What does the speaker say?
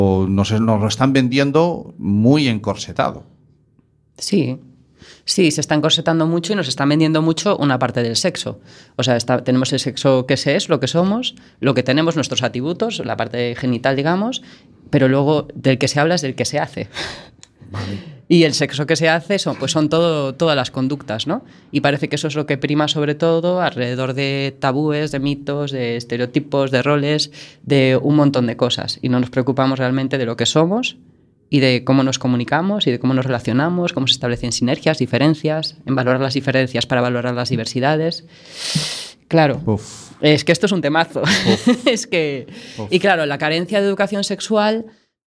nos lo están vendiendo muy encorsetado. Sí, se está encorsetando mucho y nos están vendiendo mucho una parte del sexo. O sea, tenemos el sexo que es, lo que somos, lo que tenemos, nuestros atributos, la parte genital, digamos, pero luego del que se habla es del que se hace. Vale. Y el sexo que se hace son todas las conductas, ¿no? Y parece que eso es lo que prima sobre todo alrededor de tabúes, de mitos, de estereotipos, de roles, de un montón de cosas. Y no nos preocupamos realmente de lo que somos y de cómo nos comunicamos y de cómo nos relacionamos, cómo se establecen sinergias, diferencias, en valorar las diferencias para valorar las diversidades. Claro, es que esto es un temazo. Es que... Y claro, la carencia de educación sexual